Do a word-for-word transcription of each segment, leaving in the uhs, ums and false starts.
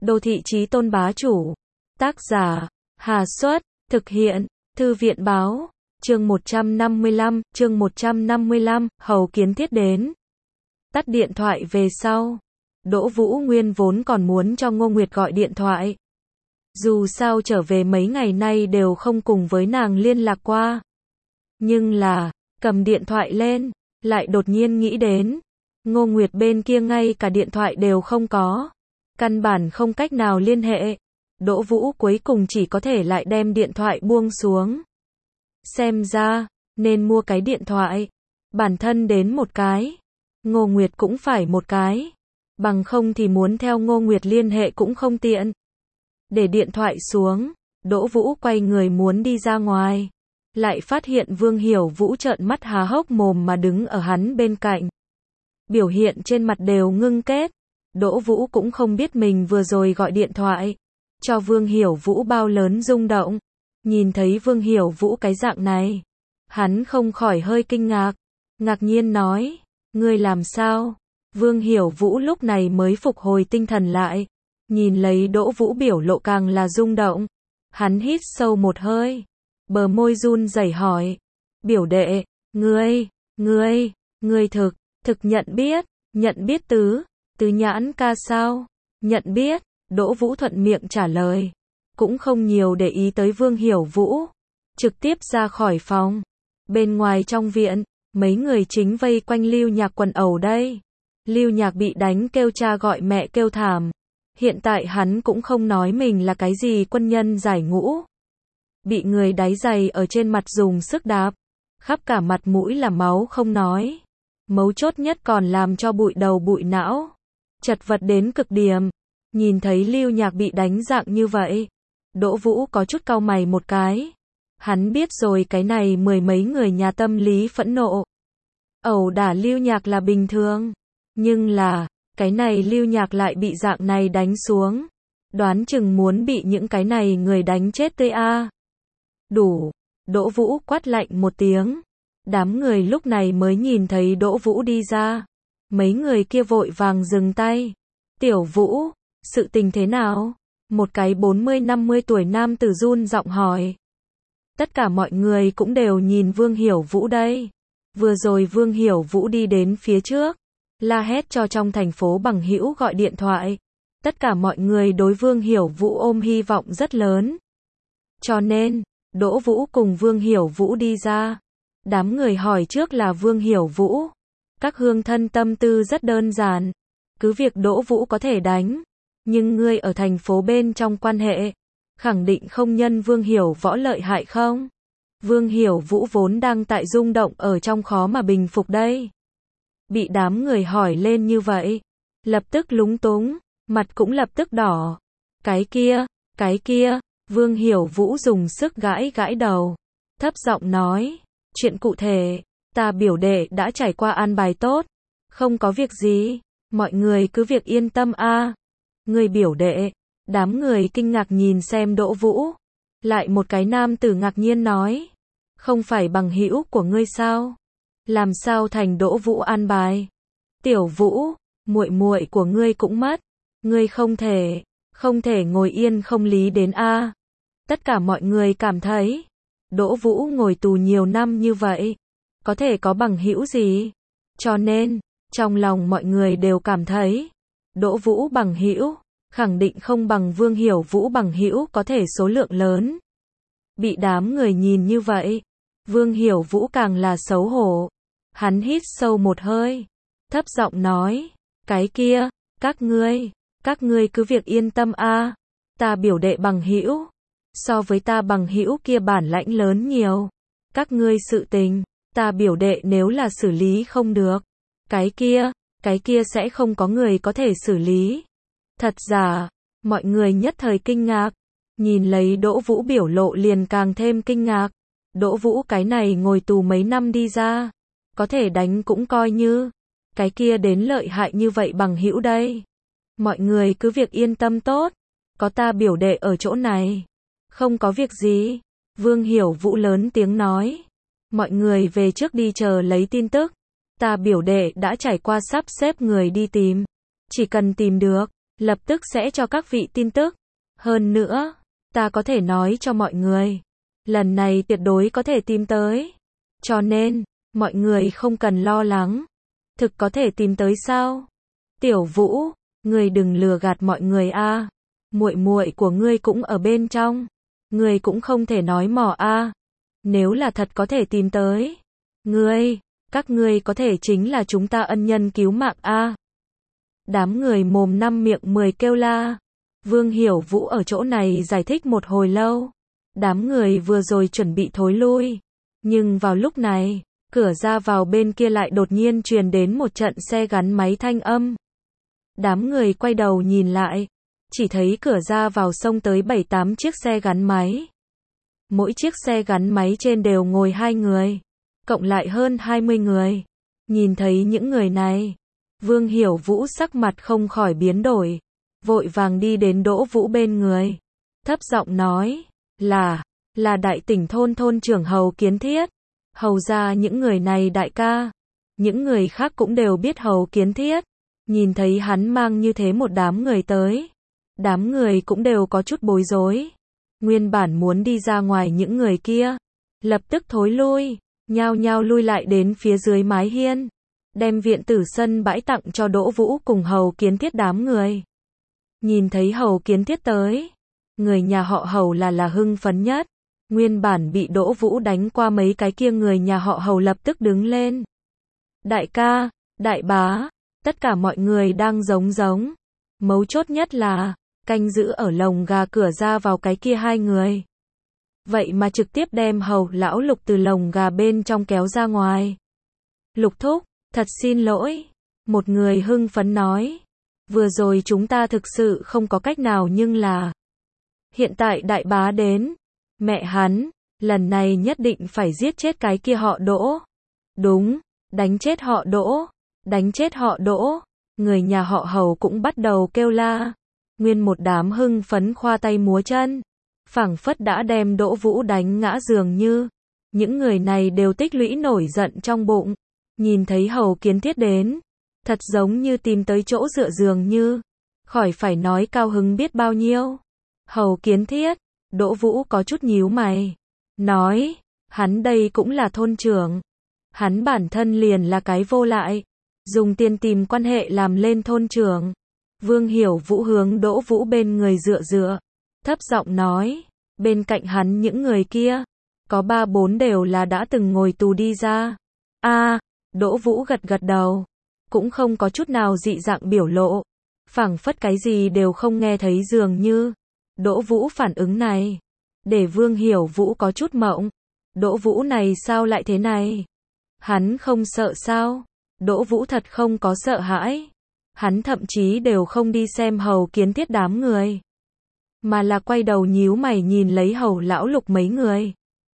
Đô thị chí tôn bá chủ. Tác giả, Hà Xuất, thực hiện, Thư viện báo, chương một trăm năm mươi lăm, chương một trăm năm mươi lăm, Hầu Kiến Thiết đến. Tắt điện thoại về sau. Đỗ Vũ Nguyên vốn còn muốn cho Ngô Nguyệt gọi điện thoại. Dù sao trở về mấy ngày nay đều không cùng với nàng liên lạc qua. Nhưng là, cầm điện thoại lên, lại đột nhiên nghĩ đến. Ngô Nguyệt bên kia ngay cả điện thoại đều không có. Căn bản không cách nào liên hệ. Đỗ Vũ cuối cùng chỉ có thể lại đem điện thoại buông xuống. Xem ra, nên mua cái điện thoại. Bản thân đến một cái. Ngô Nguyệt cũng phải một cái. Bằng không thì muốn theo Ngô Nguyệt liên hệ cũng không tiện. Để điện thoại xuống, Đỗ Vũ quay người muốn đi ra ngoài. Lại phát hiện Vương Hiểu Vũ trợn mắt há hốc mồm mà đứng ở hắn bên cạnh. Biểu hiện trên mặt đều ngưng kết. Đỗ Vũ cũng không biết mình vừa rồi gọi điện thoại cho Vương Hiểu Vũ bao lớn rung động. Nhìn thấy Vương Hiểu Vũ cái dạng này, hắn không khỏi hơi kinh ngạc. Ngạc nhiên nói, ngươi làm sao? Vương Hiểu Vũ lúc này mới phục hồi tinh thần lại. Nhìn lấy Đỗ Vũ biểu lộ càng là rung động. Hắn hít sâu một hơi. Bờ môi run rẩy hỏi. Biểu đệ, ngươi, ngươi, ngươi thực, thực nhận biết, nhận biết tứ, tứ nhãn ca sao? Nhận biết, Đỗ Vũ thuận miệng trả lời. Cũng không nhiều để ý tới Vương Hiểu Vũ. Trực tiếp ra khỏi phòng. Bên ngoài trong viện, mấy người chính vây quanh Lưu Nhạc quần ẩu đây. Lưu Nhạc bị đánh kêu cha gọi mẹ kêu thảm. Hiện tại hắn cũng không nói mình là cái gì quân nhân giải ngũ. Bị người đáy giày ở trên mặt dùng sức đạp. Khắp cả mặt mũi là máu không nói. Mấu chốt nhất còn làm cho bụi đầu bụi não. Chật vật đến cực điểm. Nhìn thấy Lưu Nhạc bị đánh dạng như vậy. Đỗ Vũ có chút cau mày một cái. Hắn biết rồi cái này mười mấy người nhà tâm lý phẫn nộ. Ẩu đả Lưu Nhạc là bình thường. Nhưng là, cái này Lưu Nhạc lại bị dạng này đánh xuống. Đoán chừng muốn bị những cái này người đánh chết tươi a. Đủ. Đỗ Vũ quát lạnh một tiếng. Đám người lúc này mới nhìn thấy Đỗ Vũ đi ra. Mấy người kia vội vàng dừng tay. Tiểu Vũ, sự tình thế nào? Một cái bốn mươi năm mươi tuổi nam tử run giọng hỏi. Tất cả mọi người cũng đều nhìn Vương Hiểu Vũ đây. Vừa rồi Vương Hiểu Vũ đi đến phía trước. La hét cho trong thành phố bằng hữu gọi điện thoại. Tất cả mọi người đối Vương Hiểu Vũ ôm hy vọng rất lớn. Cho nên, Đỗ Vũ cùng Vương Hiểu Vũ đi ra. Đám người hỏi trước là Vương Hiểu Vũ. Các hương thân tâm tư rất đơn giản. Cứ việc Đỗ Vũ có thể đánh. Nhưng ngươi ở thành phố bên trong quan hệ. Khẳng định không nhân Vương Hiểu Võ lợi hại không? Vương Hiểu Vũ vốn đang tại rung động ở trong khó mà bình phục đây. Bị đám người hỏi lên như vậy. Lập tức lúng túng. Mặt cũng lập tức đỏ. Cái kia, cái kia. Vương Hiểu Vũ dùng sức gãi gãi đầu. Thấp giọng nói. Chuyện cụ thể, ta biểu đệ đã trải qua an bài tốt. Không có việc gì. Mọi người cứ việc yên tâm a. Người biểu đệ. Đám người kinh ngạc nhìn xem Đỗ Vũ. Lại một cái nam tử ngạc nhiên nói. Không phải bằng hữu của ngươi sao? Làm sao thành Đỗ Vũ an bài? Tiểu Vũ, muội muội của ngươi cũng mất. Ngươi không thể, không thể ngồi yên không lý đến a. Tất cả mọi người cảm thấy. Đỗ Vũ ngồi tù nhiều năm như vậy. Có thể có bằng hữu gì? Cho nên, trong lòng mọi người đều cảm thấy. Đỗ Vũ bằng hữu khẳng định không bằng Vương Hiểu Vũ bằng hữu có thể số lượng lớn. Bị đám người nhìn như vậy, Vương Hiểu Vũ càng là xấu hổ. Hắn hít sâu một hơi, thấp giọng nói, cái kia, các ngươi, các ngươi cứ việc yên tâm a, ta biểu đệ bằng hữu, so với ta bằng hữu kia bản lãnh lớn nhiều. Các ngươi sự tình, ta biểu đệ nếu là xử lý không được, cái kia, cái kia sẽ không có người có thể xử lý. Thật giả, mọi người nhất thời kinh ngạc, nhìn lấy Đỗ Vũ biểu lộ liền càng thêm kinh ngạc. Đỗ Vũ cái này ngồi tù mấy năm đi ra, có thể đánh cũng coi như, cái kia đến lợi hại như vậy bằng hữu đây. Mọi người cứ việc yên tâm tốt, có ta biểu đệ ở chỗ này, không có việc gì. Vương Hiểu Vũ lớn tiếng nói, mọi người về trước đi chờ lấy tin tức, ta biểu đệ đã trải qua sắp xếp người đi tìm, chỉ cần tìm được, lập tức sẽ cho các vị tin tức. Hơn nữa, ta có thể nói cho mọi người, lần này tuyệt đối có thể tìm tới. Cho nên, mọi người không cần lo lắng. Thực có thể tìm tới sao? Tiểu Vũ, ngươi đừng lừa gạt mọi người a. Muội muội của ngươi cũng ở bên trong, ngươi cũng không thể nói mỏ a. Nếu là thật có thể tìm tới, ngươi, các ngươi có thể chính là chúng ta ân nhân cứu mạng a. Đám người mồm năm miệng mười kêu la. Vương Hiểu Vũ ở chỗ này giải thích một hồi lâu. Đám người vừa rồi chuẩn bị thối lui, nhưng vào lúc này, cửa ra vào bên kia lại đột nhiên truyền đến một trận xe gắn máy thanh âm. Đám người quay đầu nhìn lại, chỉ thấy cửa ra vào xông tới bảy tám chiếc xe gắn máy. Mỗi chiếc xe gắn máy trên đều ngồi hai người, cộng lại hơn hai mươi người. Nhìn thấy những người này, Vương Hiểu Vũ sắc mặt không khỏi biến đổi, vội vàng đi đến Đỗ Vũ bên người, thấp giọng nói, là, là Đại Tỉnh thôn thôn trưởng Hầu Kiến Thiết. Hầu ra những người này đại ca. Những người khác cũng đều biết Hầu Kiến Thiết. Nhìn thấy hắn mang như thế một đám người tới, đám người cũng đều có chút bối rối. Nguyên bản muốn đi ra ngoài những người kia, lập tức thối lui, nhao nhao lui lại đến phía dưới mái hiên, đem viện tử sân bãi tặng cho Đỗ Vũ cùng Hầu Kiến Thiết đám người. Nhìn thấy Hầu Kiến Thiết tới, người nhà họ Hầu là là hưng phấn nhất. Nguyên bản bị Đỗ Vũ đánh qua mấy cái kia người nhà họ Hầu lập tức đứng lên. Đại ca, đại bá, tất cả mọi người đang giống giống. Mấu chốt nhất là, canh giữ ở lồng gà cửa ra vào cái kia hai người. Vậy mà trực tiếp đem Hầu lão Lục từ lồng gà bên trong kéo ra ngoài. Lục thúc, thật xin lỗi. Một người hưng phấn nói. Vừa rồi chúng ta thực sự không có cách nào nhưng là hiện tại đại bá đến. Mẹ hắn, lần này nhất định phải giết chết cái kia họ Đỗ. Đúng, đánh chết họ Đỗ, đánh chết họ Đỗ. Người nhà họ Hầu cũng bắt đầu kêu la. Nguyên một đám hưng phấn khoa tay múa chân, phảng phất đã đem Đỗ Vũ đánh ngã dường như. Những người này đều tích lũy nổi giận trong bụng. Nhìn thấy Hầu Kiến Thiết đến, thật giống như tìm tới chỗ dựa dường như. Khỏi phải nói cao hứng biết bao nhiêu. Hầu Kiến Thiết, Đỗ Vũ có chút nhíu mày, nói, hắn đây cũng là thôn trưởng. Hắn bản thân liền là cái vô lại, dùng tiền tìm quan hệ làm lên thôn trưởng. Vương Hiểu Vũ hướng Đỗ Vũ bên người dựa dựa, thấp giọng nói, bên cạnh hắn những người kia, có ba bốn đều là đã từng ngồi tù đi ra. A, Đỗ Vũ gật gật đầu, cũng không có chút nào dị dạng biểu lộ, phảng phất cái gì đều không nghe thấy dường như. Đỗ Vũ phản ứng này, để Vương Hiểu Vũ có chút mộng. Đỗ Vũ này sao lại thế này? Hắn không sợ sao? Đỗ Vũ thật không có sợ hãi. Hắn thậm chí đều không đi xem Hầu Kiến Thiết đám người, mà là quay đầu nhíu mày nhìn lấy Hầu lão Lục mấy người.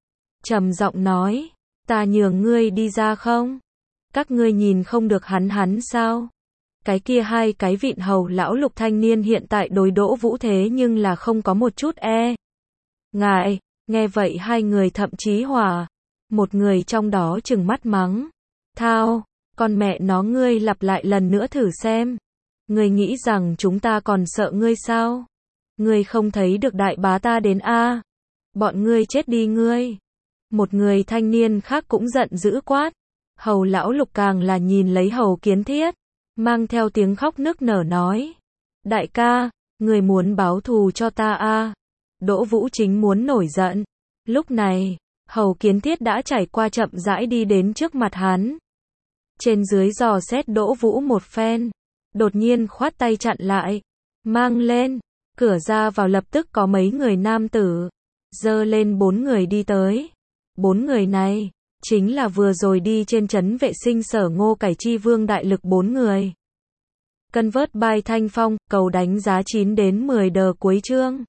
Trầm giọng nói, ta nhường ngươi đi ra không? Các ngươi nhìn không được hắn hắn sao? Cái kia hai cái vịn Hầu lão Lục thanh niên hiện tại đối Đỗ Vũ thế nhưng là không có một chút e ngại. Nghe vậy hai người thậm chí hỏa. Một người trong đó trừng mắt mắng, thao, con mẹ nó ngươi lặp lại lần nữa thử xem. Ngươi nghĩ rằng chúng ta còn sợ ngươi sao? Ngươi không thấy được đại bá ta đến a? Bọn ngươi chết đi ngươi. Một người thanh niên khác cũng giận dữ quát. Hầu lão Lục càng là nhìn lấy Hầu Kiến Thiết, mang theo tiếng khóc nức nở nói, đại ca, người muốn báo thù cho ta a. Đỗ Vũ chính muốn nổi giận. Lúc này, Hầu Kiến Thiết đã trải qua chậm rãi đi đến trước mặt hắn. Trên dưới dò xét Đỗ Vũ một phen, đột nhiên khoát tay chặn lại, mang lên. Cửa ra vào lập tức có mấy người nam tử, dơ lên bốn người đi tới. Bốn người này, chính là vừa rồi đi trên trấn vệ sinh sở Ngô Cải Chi Vương Đại Lực bốn người. Convert by Thanh Phong, cầu đánh giá chín đến mười đờ cuối chương.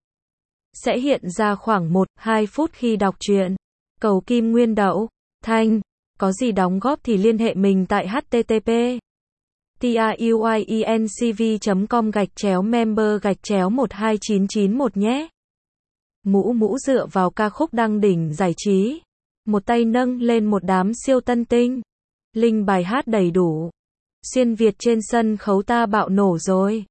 Sẽ hiện ra khoảng một đến hai phút khi đọc truyện. Cầu Kim Nguyên Đậu, Thanh, có gì đóng góp thì liên hệ mình tại http truyencv chấm com gạch chéo member gạch chéo một hai chín chín một nhé. Mũ mũ dựa vào ca khúc đăng đỉnh giải trí. Một tay nâng lên một đám siêu tân tinh. Linh bài hát đầy đủ. Xuyên Việt trên sân khấu ta bạo nổ rồi.